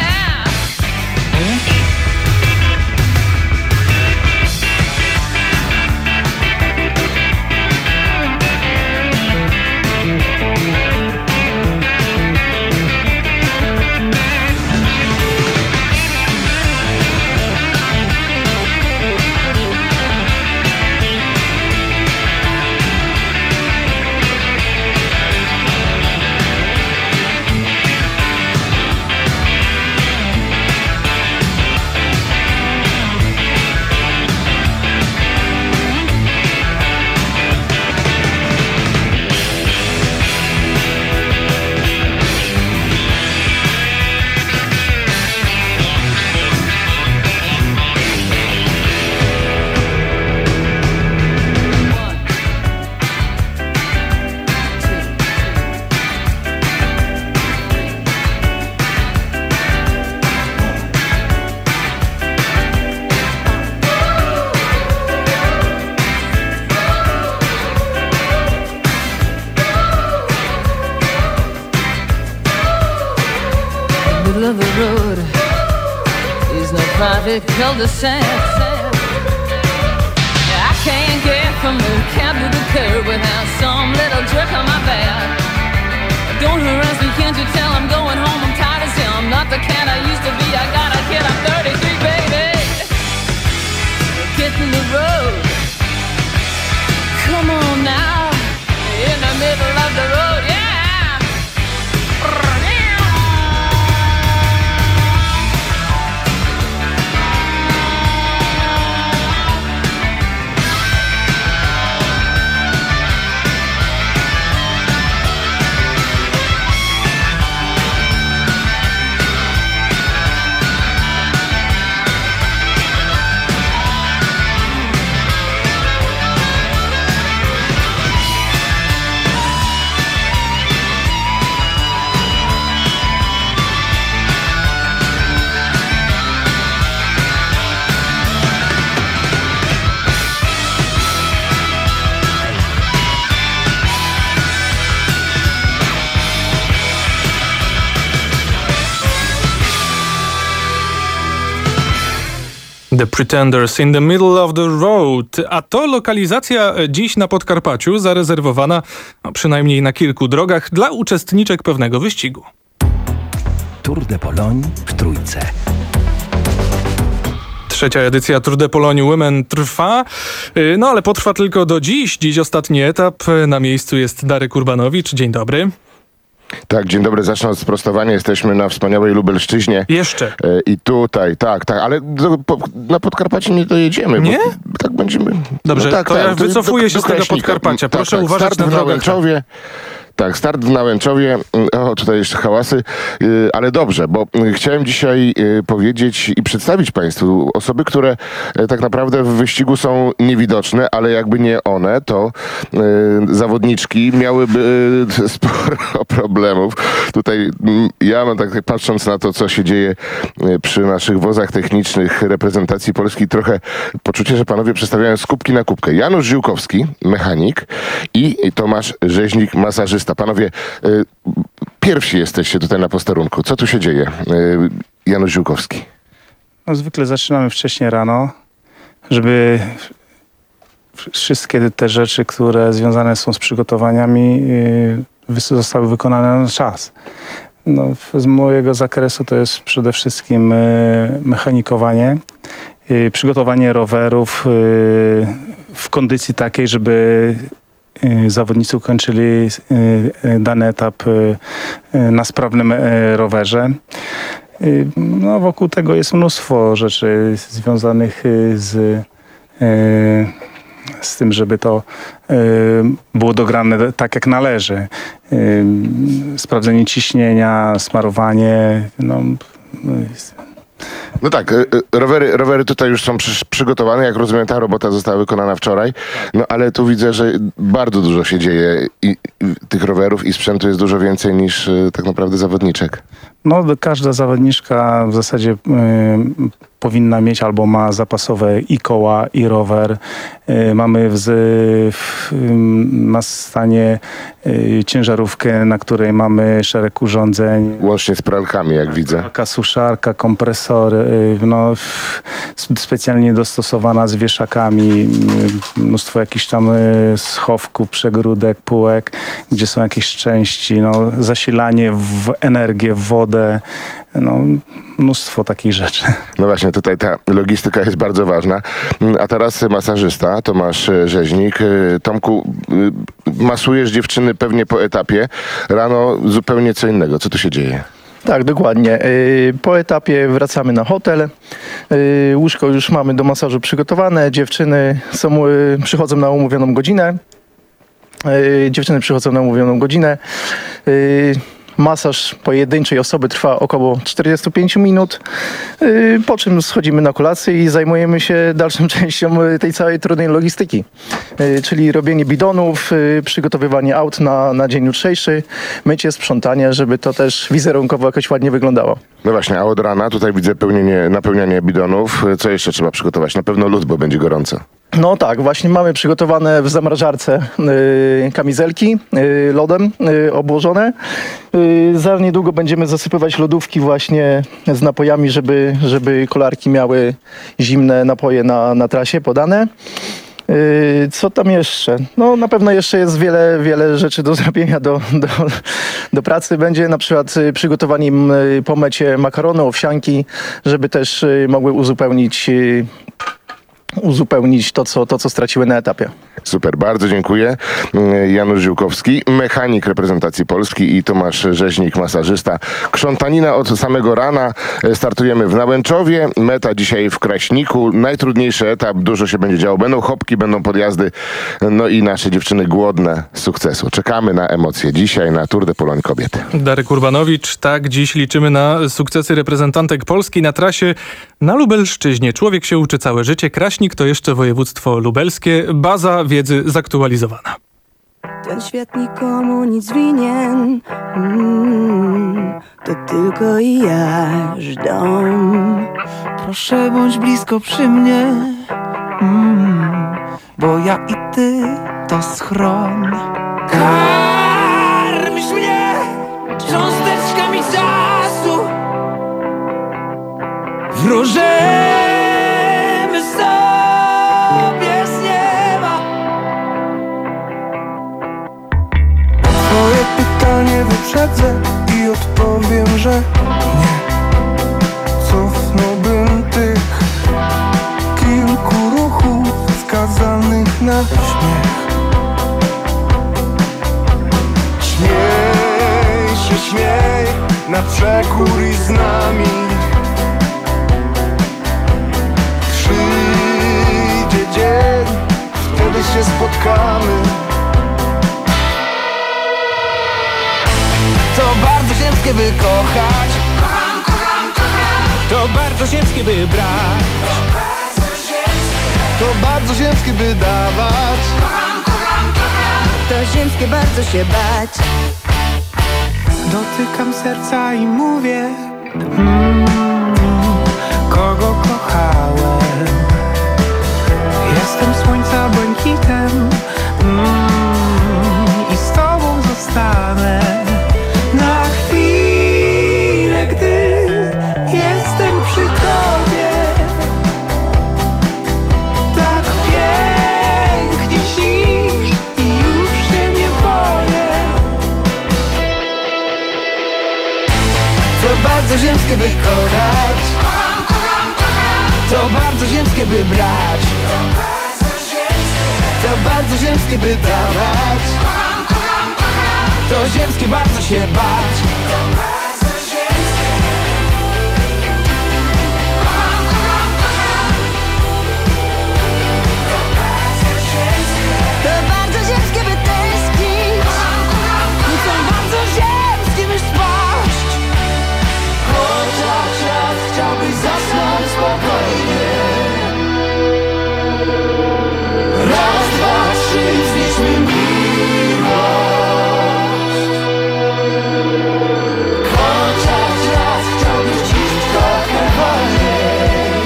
private cul-de-sac. I can't get from the cab to the curb without some little jerk on my back. Don't harass me, can't you tell I'm going home? I'm tired as hell, I'm not the cat I used to be. I got a kid, I'm 33, baby. Get in the road. Come on now, in the middle of the road, yeah. The Pretenders in the Middle of the Road. A to lokalizacja dziś na Podkarpaciu zarezerwowana przynajmniej na kilku drogach dla uczestniczek pewnego wyścigu. Tour de Pologne w Trójce. Trzecia edycja Tour de Pologne Women trwa, no ale potrwa tylko do dziś. Dziś ostatni etap. Na miejscu jest Darek Urbanowicz. Dzień dobry. Tak, dzień dobry. Zacznę od sprostowania. Jesteśmy na wspaniałej Lubelszczyźnie. Jeszcze. I tutaj, tak, ale na Podkarpacie nie dojedziemy. Nie? Tak będziemy... Dobrze, no tak, to ja tak, wycofuję się do z tego Kraśnika. Podkarpacia. Proszę tak, uważać na drogach. Nałęczowie. Tak, start w Nałęczowie. O, tutaj jeszcze hałasy. Ale dobrze, bo chciałem dzisiaj powiedzieć i przedstawić Państwu osoby, które tak naprawdę w wyścigu są niewidoczne, ale jakby nie one, to zawodniczki miałyby sporo problemów. Tutaj ja mam tak patrząc na to, co się dzieje przy naszych wozach technicznych reprezentacji Polski, trochę poczucie, że panowie przestawiają z kubki na kubkę. Janusz Ziółkowski, mechanik, i Tomasz Rzeźnik, masażysta. Panowie, pierwsi jesteście tutaj na posterunku. Co tu się dzieje? Janusz Ziółkowski. No, zwykle zaczynamy wcześniej rano, żeby wszystkie te rzeczy, które związane są z przygotowaniami, zostały wykonane na czas. No, z mojego zakresu to jest przede wszystkim mechanikowanie, przygotowanie rowerów w kondycji takiej, żeby zawodnicy ukończyli dany etap na sprawnym rowerze. No, wokół tego jest mnóstwo rzeczy związanych z tym, żeby to było dograne tak, jak należy. Sprawdzenie ciśnienia, smarowanie, No tak, rowery tutaj już są przygotowane. Jak rozumiem, ta robota została wykonana wczoraj. No ale tu widzę, że bardzo dużo się dzieje i tych rowerów i sprzętu jest dużo więcej niż tak naprawdę zawodniczek. No, każda zawodniczka w zasadzie powinna mieć albo ma zapasowe i koła, i rower. Mamy na stanie ciężarówkę, na której mamy szereg urządzeń. Łącznie z pralkami, jak widzę. Pralka, suszarka, kompresor, specjalnie dostosowana z wieszakami, mnóstwo jakichś tam schowków, przegródek, półek, gdzie są jakieś części, zasilanie w energię, w wodę, mnóstwo takich rzeczy. No właśnie, tutaj ta logistyka jest bardzo ważna. A teraz masażysta Tomasz Rzeźnik. Tomku, masujesz dziewczyny pewnie po etapie. Rano zupełnie co innego. Co tu się dzieje? Tak, dokładnie. Po etapie wracamy na hotel. Łóżko już mamy do masażu przygotowane. Dziewczyny przychodzą na umówioną godzinę. Masaż pojedynczej osoby trwa około 45 minut, po czym schodzimy na kolację i zajmujemy się dalszą częścią tej całej trudnej logistyki, czyli robienie bidonów, przygotowywanie aut na dzień jutrzejszy, mycie, sprzątanie, żeby to też wizerunkowo jakoś ładnie wyglądało. No właśnie, a od rana tutaj widzę napełnianie bidonów. Co jeszcze trzeba przygotować? Na pewno lód, bo będzie gorąco. No tak, właśnie mamy przygotowane w zamrażarce kamizelki lodem obłożone. Za niedługo będziemy zasypywać lodówki właśnie z napojami, żeby kolarki miały zimne napoje na trasie podane. Co tam jeszcze? No na pewno jeszcze jest wiele rzeczy do zrobienia, do pracy. Będzie na przykład przygotowanie po mecie makaronu, owsianki, żeby też mogły uzupełnić to, co straciły na etapie. Super, bardzo dziękuję. Janusz Ziółkowski, mechanik reprezentacji Polski i Tomasz Rzeźnik, masażysta. Krzątanina od samego rana. Startujemy w Nałęczowie, meta dzisiaj w Kraśniku. Najtrudniejszy etap, dużo się będzie działo. Będą chopki, będą podjazdy, no i nasze dziewczyny głodne sukcesu. Czekamy na emocje dzisiaj na Tour de Pologne kobiet. Darek Urbanowicz, tak, dziś liczymy na sukcesy reprezentantek Polski na trasie na Lubelszczyźnie. Człowiek się uczy całe życie. Kraśnik to jeszcze województwo lubelskie. Baza wiedzy zaktualizowana. Ten świat nikomu nic winien, to tylko jaż dom. Proszę bądź blisko przy mnie, bo ja i ty to schron. Karmisz mnie cząsteczkami czasu, wróżymy sobie z nieba. Twoje pytanie wyprzedzę i odpowiem, że nie. Cofnąłbym tych kilku ruchów skazanych na śmiech. Śmiej się, śmiej na przekór i z nami. Przyjdzie dzień, wtedy się spotkamy. To bardzo ziemskie by kochać, to bardzo ziemskie by brać, to bardzo ziemskie by dawać, to ziemskie bardzo się bać. Dotykam serca i mówię, kogo kochałem. Jestem słońca błękitem i z tobą zostanę na chwilę, gdy jestem przy tobie. Tak pięknie śnisz i już się nie boję. to bardzo ziemskie by kochać, to bardzo ziemskie by brać, to bardzo ziemskie by dawać, to ziemskie bardzo się bać. To bardzo ziemskie by tęsknić, To bardzo ziemskie by spaść, chociaż raz chciałbyś zasnąć spokojnie. Raz, dwa, trzy, znieśmy miłość. Chociaż raz chciałbyś dziś trochę wolniej.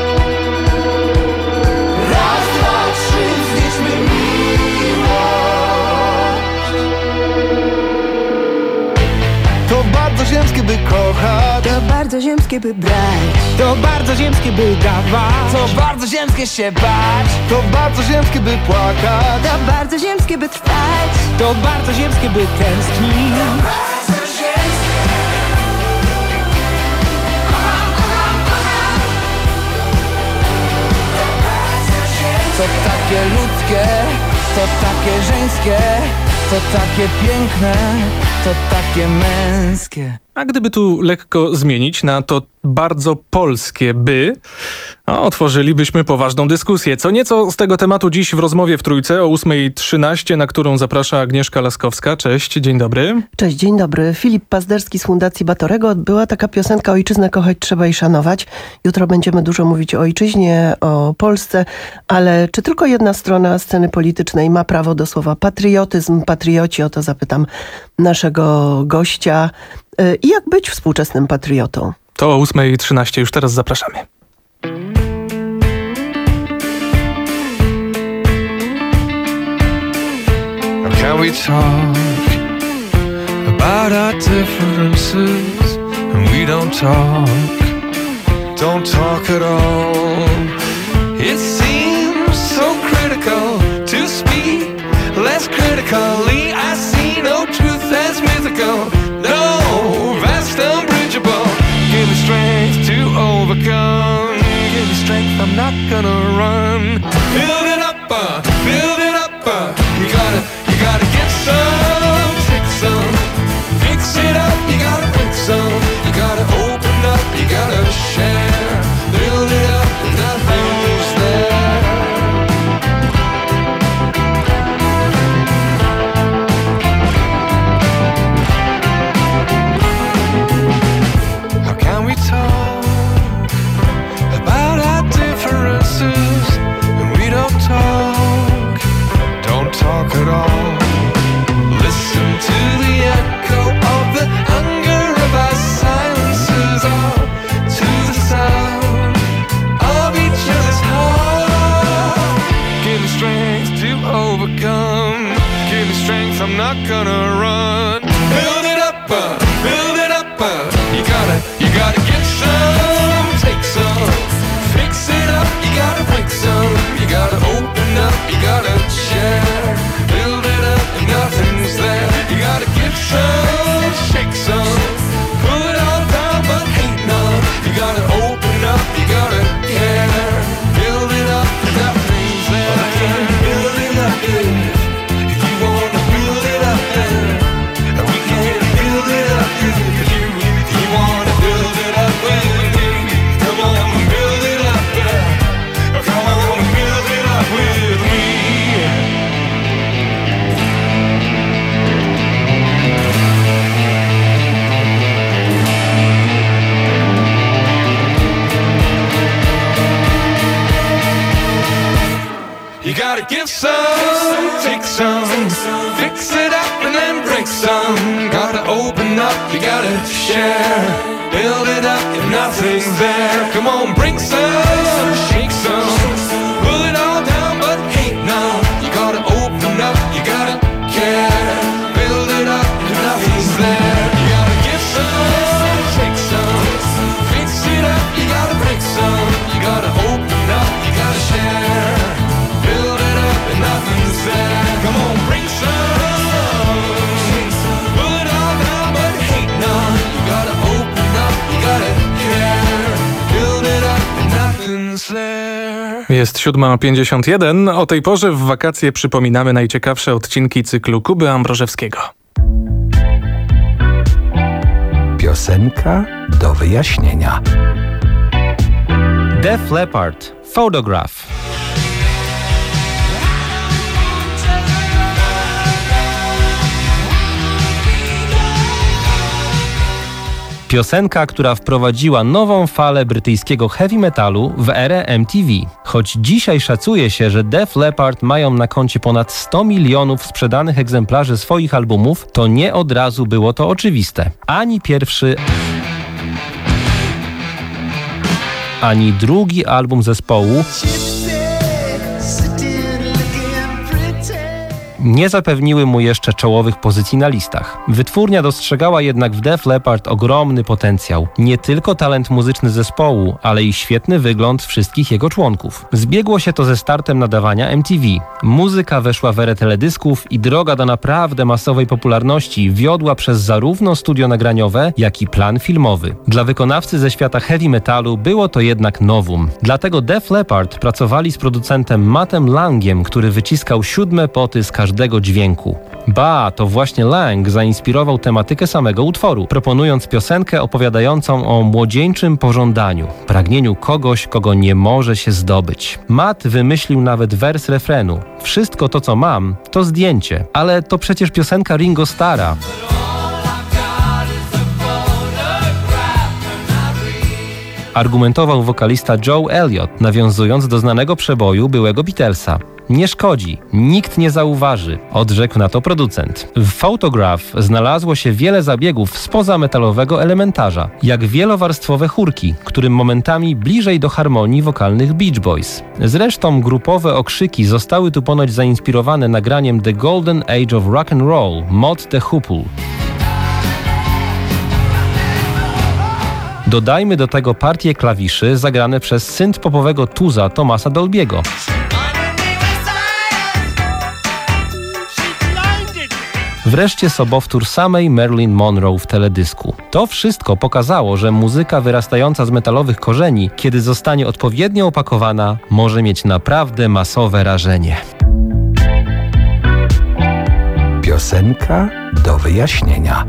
Raz, dwa, trzy, znieśmy miłość. To bardzo ziemskie by kochać, to bardzo ziemskie by brać, To bardzo ziemskie by dawać, to bardzo ziemskie się bać, to bardzo ziemskie by płakać, to bardzo ziemskie by trwać, to bardzo ziemskie by tęsknić. To takie ludzkie, to takie żeńskie, to takie piękne, to takie męskie. A gdyby tu lekko zmienić na to bardzo polskie by, otworzylibyśmy poważną dyskusję. Co nieco z tego tematu dziś w rozmowie w Trójce o 8:13, na którą zaprasza Agnieszka Laskowska. Cześć, dzień dobry. Cześć, dzień dobry. Filip Pazderski z Fundacji Batorego. Była taka piosenka Ojczyznę kochać trzeba i szanować. Jutro będziemy dużo mówić o ojczyźnie, o Polsce, ale czy tylko jedna strona sceny politycznej ma prawo do słowa patriotyzm, patrioci? O to zapytam naszego gościa. I jak być współczesnym patriotą? To o 8:13 już teraz zapraszamy. Can we talk about our differences? And we don't talk at all. It seems so critical to speak less critically. I see no truth as mythical, no vast unbridgeable. Give me strength to overcome. Give me strength, I'm not gonna run. Build it up, build it up. You gotta get some, take some, fix it up. You gotta break some, you gotta open up, you gotta share. Build it up, nothing's there. How can we talk about our differences and we don't talk at all? Listen to the echo of the hunger of our silences, all to the sound of each other's heart. Give me strength to overcome. Give me strength, I'm not gonna run. Build it up, build it up. You gotta get some, take some, fix it up. You gotta break some, you gotta open up, you gotta share. Build it up, nothing's there. You gotta give some, shake some, pull it all down but hate none. You gotta open up, you gotta care. Build it up, nothing's there. I can't build it up if you wanna build it up. We can't build it up if you wanna build it up with me. Come on, build it up. Come on, build it up with me. You gotta give some, take some, fix it up and then break some. Gotta open up, you gotta share. Build it up if nothing's there. Come on, bring some, shake some, pull it all down but hate none. You gotta open up, you gotta care. Build it up if nothing's there. You gotta give some, take some, fix it up, you gotta break some. You gotta open up, you gotta share. Build it up and nothing's there. Come on, bring some, pull it all down but hate none. You gotta open up, you gotta care. Build it up and nothing's there. Jest 7:51. O tej porze w wakacje przypominamy najciekawsze odcinki cyklu Kuby Ambrożewskiego. Piosenka do wyjaśnienia. Def Leppard, Photograph. Piosenka, która wprowadziła nową falę brytyjskiego heavy metalu w erę MTV. Choć dzisiaj szacuje się, że Def Leppard mają na koncie ponad 100 milionów sprzedanych egzemplarzy swoich albumów, to nie od razu było to oczywiste. Ani pierwszy, ani drugi album zespołu nie zapewniły mu jeszcze czołowych pozycji na listach. Wytwórnia dostrzegała jednak w Def Leppard ogromny potencjał. Nie tylko talent muzyczny zespołu, ale i świetny wygląd wszystkich jego członków. Zbiegło się to ze startem nadawania MTV. Muzyka weszła w erę teledysków i droga do naprawdę masowej popularności wiodła przez zarówno studio nagraniowe, jak i plan filmowy. Dla wykonawcy ze świata heavy metalu było to jednak novum. Dlatego Def Leppard pracowali z producentem Mattem Langiem, który wyciskał siódme poty z każdego dźwięku. Ba, to właśnie Lang zainspirował tematykę samego utworu, proponując piosenkę opowiadającą o młodzieńczym pożądaniu, pragnieniu kogoś, kogo nie może się zdobyć. Matt wymyślił nawet wers refrenu. Wszystko to, co mam, to zdjęcie. Ale to przecież piosenka Ringo Starra. argumentował wokalista Joe Elliott, nawiązując do znanego przeboju byłego Beatlesa. Nie szkodzi, nikt nie zauważy, odrzekł na to producent. W Photograph znalazło się wiele zabiegów spoza metalowego elementarza, jak wielowarstwowe chórki, którym momentami bliżej do harmonii wokalnych Beach Boys. Zresztą grupowe okrzyki zostały tu ponoć zainspirowane nagraniem The Golden Age of Rock and Roll Mott the Hoople. Dodajmy do tego partie klawiszy zagrane przez synth-popowego tuza Thomasa Dolbiego. Wreszcie sobowtór samej Marilyn Monroe w teledysku. To wszystko pokazało, że muzyka wyrastająca z metalowych korzeni, kiedy zostanie odpowiednio opakowana, może mieć naprawdę masowe rażenie. Piosenka do wyjaśnienia.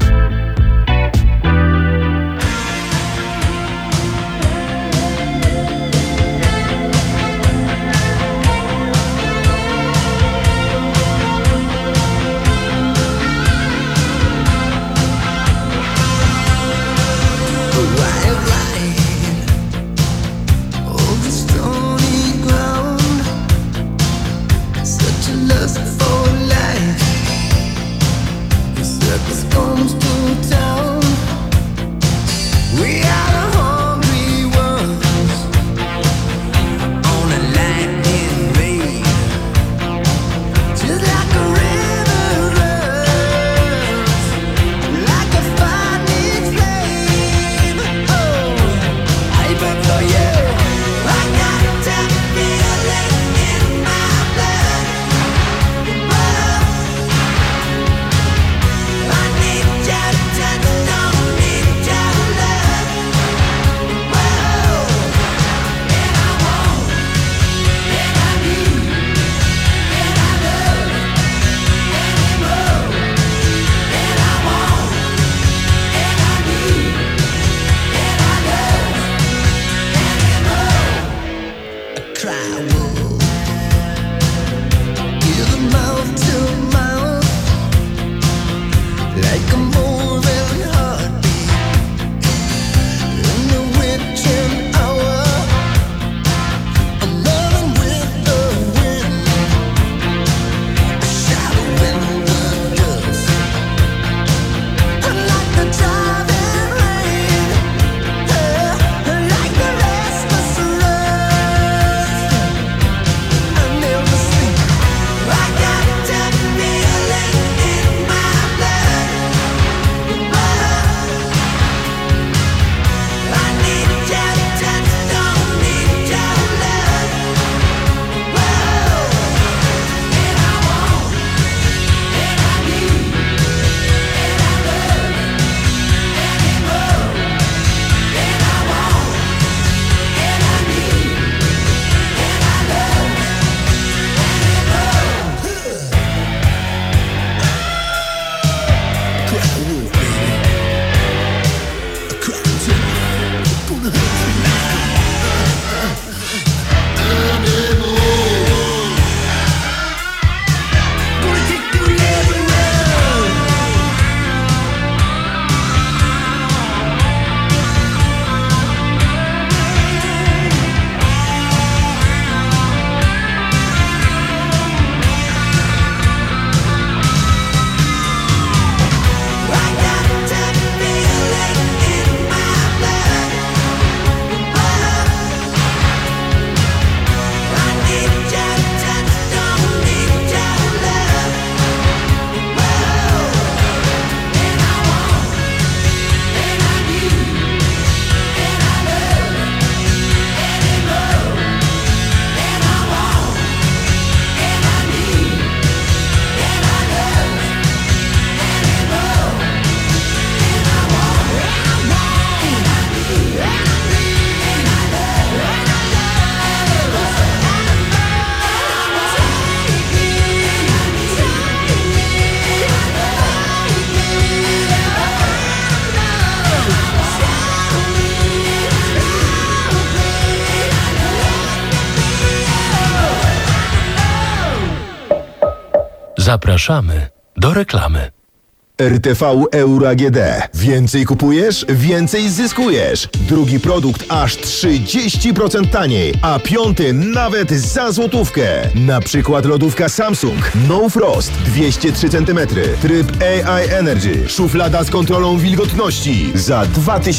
Zapraszamy do reklamy. RTV Euro AGD. Więcej kupujesz, więcej zyskujesz. Drugi produkt aż 30% taniej, a piąty nawet za złotówkę. Na przykład lodówka Samsung No Frost 203 cm, tryb AI Energy, szuflada z kontrolą wilgotności za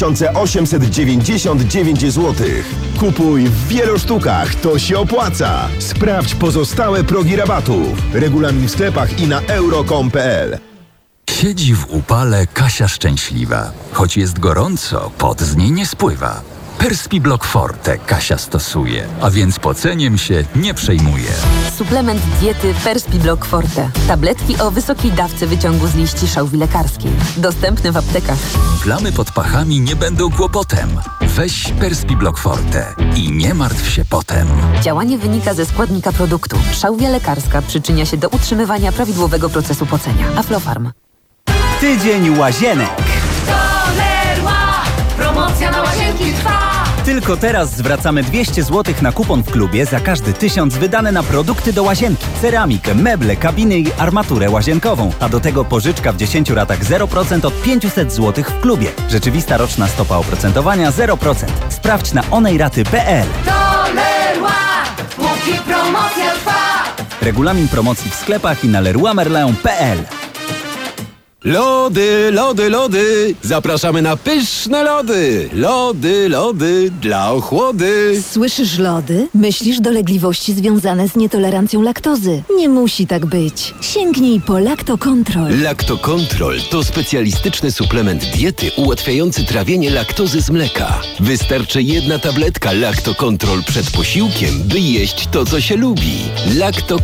2899 zł. Kupuj w wielu sztukach, to się opłaca. Sprawdź pozostałe progi rabatów. Regulamin w sklepach i na euro.com.pl. Siedzi w upale Kasia szczęśliwa. Choć jest gorąco, pot z niej nie spływa. Perspiblock Forte Kasia stosuje, a więc poceniem się nie przejmuje. Suplement diety Perspiblock Forte. Tabletki o wysokiej dawce wyciągu z liści szałwi lekarskiej. Dostępne w aptekach. Plamy pod pachami nie będą kłopotem. Weź Perspiblock Forte i nie martw się potem. Działanie wynika ze składnika produktu. Szałwia lekarska przyczynia się do utrzymywania prawidłowego procesu pocenia. Aflofarm. Tydzień łazienek. Promocja na łazienki trwa! Tylko teraz zwracamy 200 zł na kupon w klubie za każdy 1000 wydane na produkty do łazienki. Ceramikę, meble, kabiny i armaturę łazienkową. A do tego pożyczka w 10 ratach 0% od 500 zł w klubie. Rzeczywista roczna stopa oprocentowania 0%. Sprawdź na onejraty.pl. Do Leroy, póki promocja trwa! Regulamin promocji w sklepach i na leroymerlin.pl. Lody, lody, lody! Zapraszamy na pyszne lody! Lody, lody dla ochłody! Słyszysz lody? Myślisz dolegliwości związane z nietolerancją laktozy. Nie musi tak być. Sięgnij po Lactocontrol. Lactocontrol to specjalistyczny suplement diety ułatwiający trawienie laktozy z mleka. Wystarczy jedna tabletka Lactocontrol przed posiłkiem, by jeść to, co się lubi.